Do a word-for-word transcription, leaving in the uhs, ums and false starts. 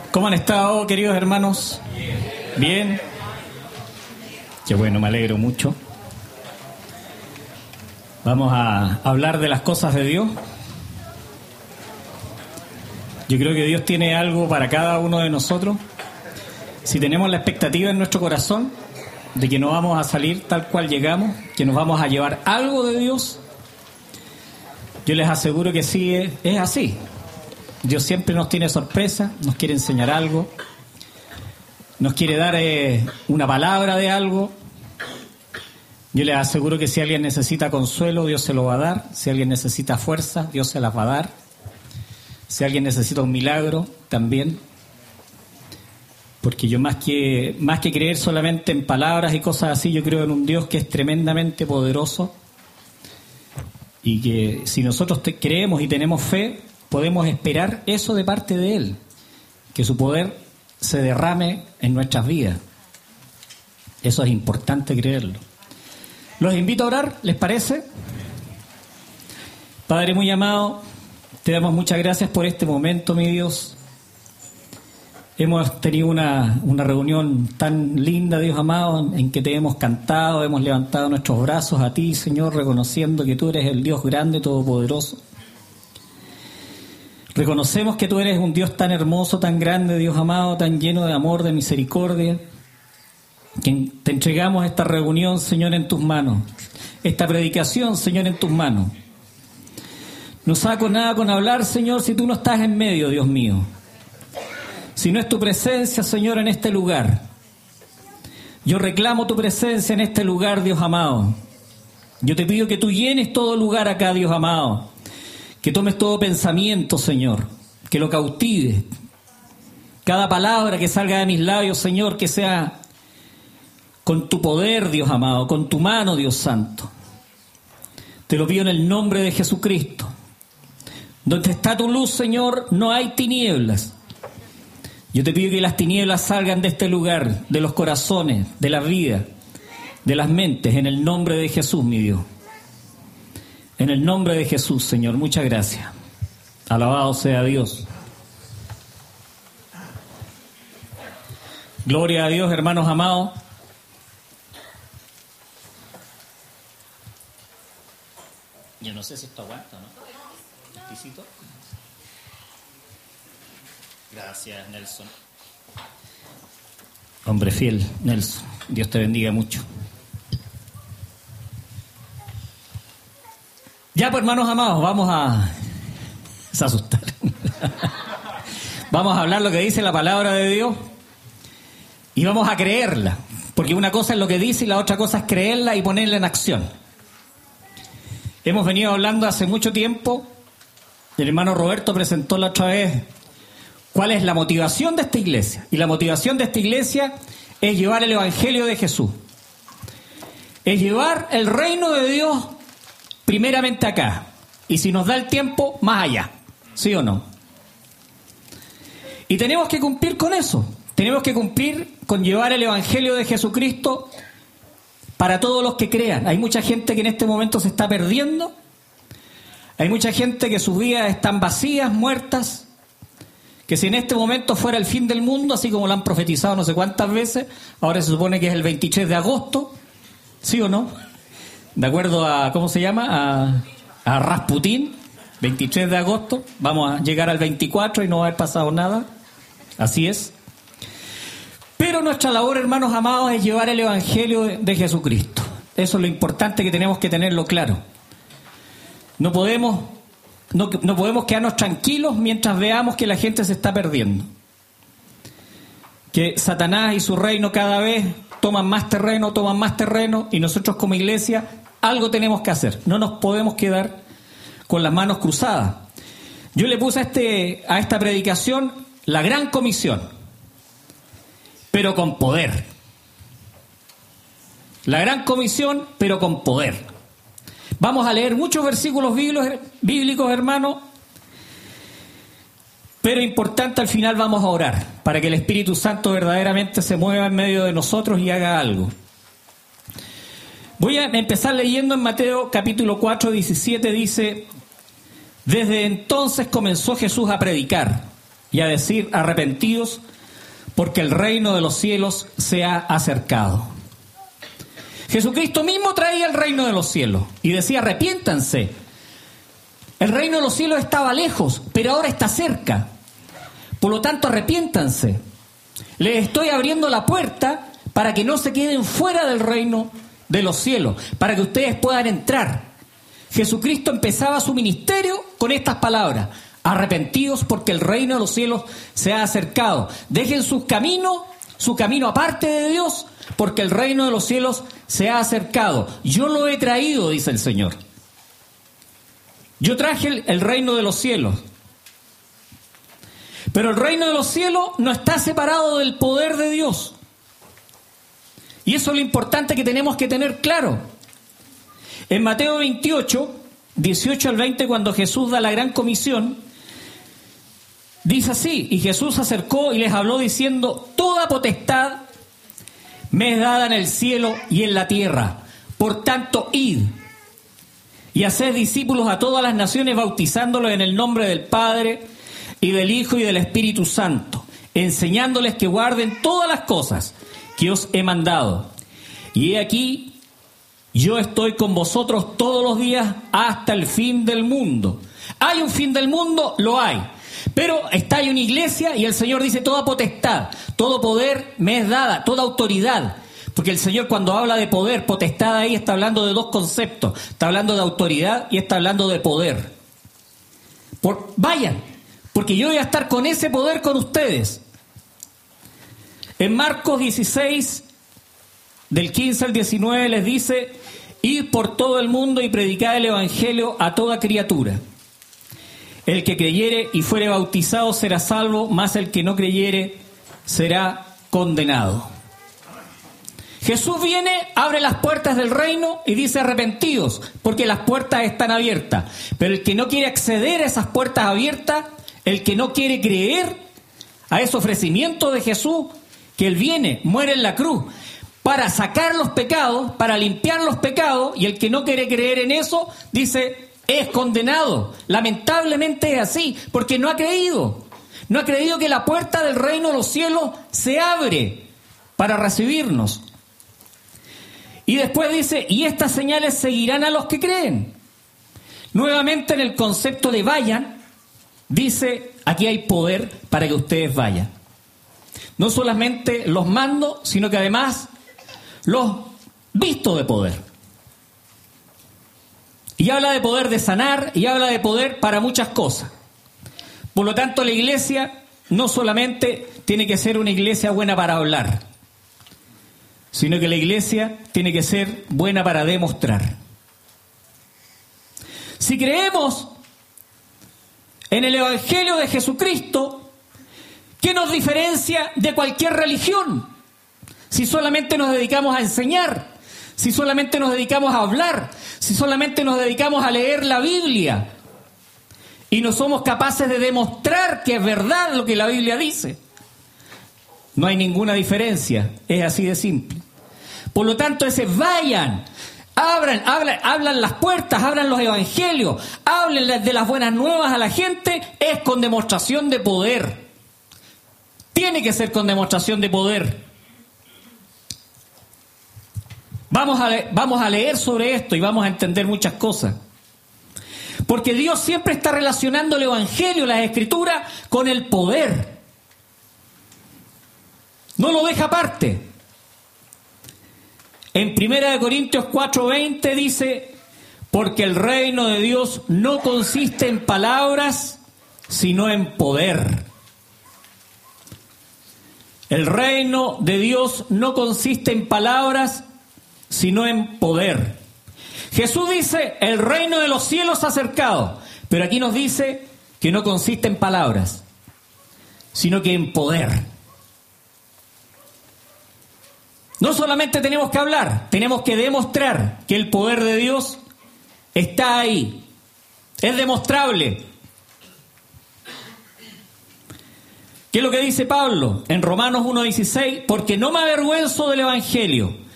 ¿Cómo han estado, queridos hermanos? Bien. Qué bueno, me alegro mucho. Vamos a hablar de las cosas de Dios. Yo creo que Dios tiene algo para cada uno de nosotros. Si tenemos la expectativa en nuestro corazón de que no vamos a salir tal cual llegamos, que nos vamos a llevar algo de Dios, yo les aseguro que sí, es, es así. Dios siempre nos tiene sorpresa, nos quiere enseñar algo, nos quiere dar eh, una palabra de algo. Yo les aseguro que si alguien necesita consuelo, Dios se lo va a dar. Si alguien necesita fuerza, Dios se las va a dar. Si alguien necesita un milagro, también. Porque yo más que, más que creer solamente en palabras y cosas así, yo creo en un Dios que es tremendamente poderoso. Y que si nosotros te creemos y tenemos fe, podemos esperar eso de parte de Él, que su poder se derrame en nuestras vidas. Eso es importante creerlo. Los invito a orar, ¿les parece? Padre muy amado, te damos muchas gracias por este momento, mi Dios. Hemos tenido una, una reunión tan linda, Dios amado, en que te hemos cantado, hemos levantado nuestros brazos a ti, Señor, reconociendo que tú eres el Dios grande, todopoderoso. Reconocemos que tú eres un Dios tan hermoso, tan grande, Dios amado, tan lleno de amor, de misericordia, que te entregamos esta reunión, Señor, en tus manos, esta predicación, Señor, en tus manos. No saco nada con hablar, Señor, si tú no estás en medio, Dios mío. Si no es tu presencia, Señor, en este lugar. Yo reclamo tu presencia en este lugar, Dios amado. Yo te pido que tú llenes todo lugar acá, Dios amado. Que tomes todo pensamiento, Señor, que lo cautives. Cada palabra que salga de mis labios, Señor, que sea con tu poder, Dios amado, con tu mano, Dios santo. Te lo pido en el nombre de Jesucristo. Donde está tu luz, Señor, no hay tinieblas. Yo te pido que las tinieblas salgan de este lugar, de los corazones, de la vida, de las mentes, en el nombre de Jesús, mi Dios. En el nombre de Jesús, Señor, muchas gracias. Alabado sea Dios. Gloria a Dios, hermanos amados. Yo no sé si esto aguanta, ¿no? ¿Exquisito? Gracias, Nelson. Hombre fiel, Nelson. Dios te bendiga mucho. Ya, pues, hermanos amados, vamos a... Se asustar. Vamos a hablar lo que dice la palabra de Dios y vamos a creerla, porque una cosa es lo que dice y la otra cosa es creerla y ponerla en acción. Hemos venido hablando hace mucho tiempo, el hermano Roberto presentó la otra vez cuál es la motivación de esta iglesia, y la motivación de esta iglesia es llevar el evangelio de Jesús, es llevar el reino de Dios primeramente acá, y si nos da el tiempo, más allá, ¿sí o no? Y tenemos que cumplir con eso, tenemos que cumplir con llevar el evangelio de Jesucristo para todos los que crean. Hay mucha gente que en este momento se está perdiendo, hay mucha gente que sus vidas están vacías, muertas, que si en este momento fuera el fin del mundo, así como lo han profetizado no sé cuántas veces, ahora se supone que es el veintitrés de agosto, ¿sí o no? De acuerdo a, ¿cómo se llama? A, a Rasputín, veintitrés de agosto, vamos a llegar al veinticuatro y no va a haber pasado nada, así es. Pero nuestra labor, hermanos amados, es llevar el evangelio de, de Jesucristo. Eso es lo importante, que tenemos que tenerlo claro. No podemos, no, no podemos quedarnos tranquilos mientras veamos que la gente se está perdiendo. Que Satanás y su reino cada vez toman más terreno, toman más terreno, y nosotros como iglesia algo tenemos que hacer. No nos podemos quedar con las manos cruzadas. Yo le puse a, este, a esta predicación la gran comisión, pero con poder. La gran comisión, pero con poder. Vamos a leer muchos versículos bíblicos, hermanos, pero importante, al final vamos a orar para que el Espíritu Santo verdaderamente se mueva en medio de nosotros y haga algo. Voy a empezar leyendo en Mateo capítulo cuatro, diecisiete, dice: desde entonces comenzó Jesús a predicar: y a decir: arrepentidos, porque el reino de los cielos se ha acercado. Jesucristo mismo traía el reino de los cielos y decía: arrepiéntanse. El reino de los cielos estaba lejos, pero ahora está cerca. Por lo tanto, arrepiéntanse. Les estoy abriendo la puerta para que no se queden fuera del reino de los cielos, para que ustedes puedan entrar. Jesucristo empezaba su ministerio con estas palabras: arrepentidos, porque el reino de los cielos se ha acercado. Dejen sus caminos, su camino aparte de Dios, porque el reino de los cielos se ha acercado. Yo lo he traído, dice el Señor. Yo traje el, el reino de los cielos. Pero el reino de los cielos no está separado del poder de Dios. Y eso es lo importante que tenemos que tener claro. En Mateo veintiocho, dieciocho al veinte, cuando Jesús da la gran comisión, dice así: y Jesús se acercó y les habló diciendo: toda potestad me es dada en el cielo y en la tierra. Por tanto, id y haced discípulos a todas las naciones, bautizándolos en el nombre del Padre y del Hijo y del Espíritu Santo, enseñándoles que guarden todas las cosas que os he mandado. Y he aquí, yo estoy con vosotros todos los días hasta el fin del mundo. ¿Hay un fin del mundo? Lo hay. Pero está ahí una iglesia y el Señor dice: toda potestad, todo poder me es dada, toda autoridad. Porque el Señor, cuando habla de poder, potestad, ahí está hablando de dos conceptos. Está hablando de autoridad y está hablando de poder. Por, vayan, porque yo voy a estar con ese poder con ustedes. En Marcos dieciséis, del quince al diecinueve, les dice: id por todo el mundo y predicad el evangelio a toda criatura. El que creyere y fuere bautizado será salvo, mas el que no creyere será condenado. Jesús viene, abre las puertas del reino y dice: arrepentidos, porque las puertas están abiertas. Pero el que no quiere acceder a esas puertas abiertas, el que no quiere creer a ese ofrecimiento de Jesús, que Él viene, muere en la cruz para sacar los pecados, para limpiar los pecados, y el que no quiere creer en eso, dice: es condenado. Lamentablemente es así, porque no ha creído. No ha creído que la puerta del reino de los cielos se abre para recibirnos. Y después dice: y estas señales seguirán a los que creen. Nuevamente, en el concepto de vayan, dice: aquí hay poder para que ustedes vayan. No solamente los mando, sino que además los visto de poder. Y habla de poder de sanar, y habla de poder para muchas cosas. Por lo tanto, la iglesia no solamente tiene que ser una iglesia buena para hablar, sino que la iglesia tiene que ser buena para demostrar. Si creemos en el Evangelio de Jesucristo, ¿qué nos diferencia de cualquier religión? Si solamente nos dedicamos a enseñar, si solamente nos dedicamos a hablar, si solamente nos dedicamos a leer la Biblia y no somos capaces de demostrar que es verdad lo que la Biblia dice, no hay ninguna diferencia, es así de simple. Por lo tanto, ese vayan, abran, hablan, hablan las puertas, abran los evangelios, hablen de las buenas nuevas a la gente, es con demostración de poder. Tiene que ser con demostración de poder. Vamos a, le- vamos a leer sobre esto y vamos a entender muchas cosas. Porque Dios siempre está relacionando el evangelio, las escrituras, con el poder. No lo deja aparte. En primera de Corintios cuatro veinte dice: porque el reino de Dios no consiste en palabras, sino en poder. El reino de Dios no consiste en palabras, sino en poder. Jesús dice: el reino de los cielos se ha acercado, pero aquí nos dice que no consiste en palabras, sino que en poder. No solamente tenemos que hablar, tenemos que demostrar que el poder de Dios está ahí. Es demostrable. ¿Qué es lo que dice Pablo en Romanos uno dieciséis? Porque no me avergüenzo del evangelio,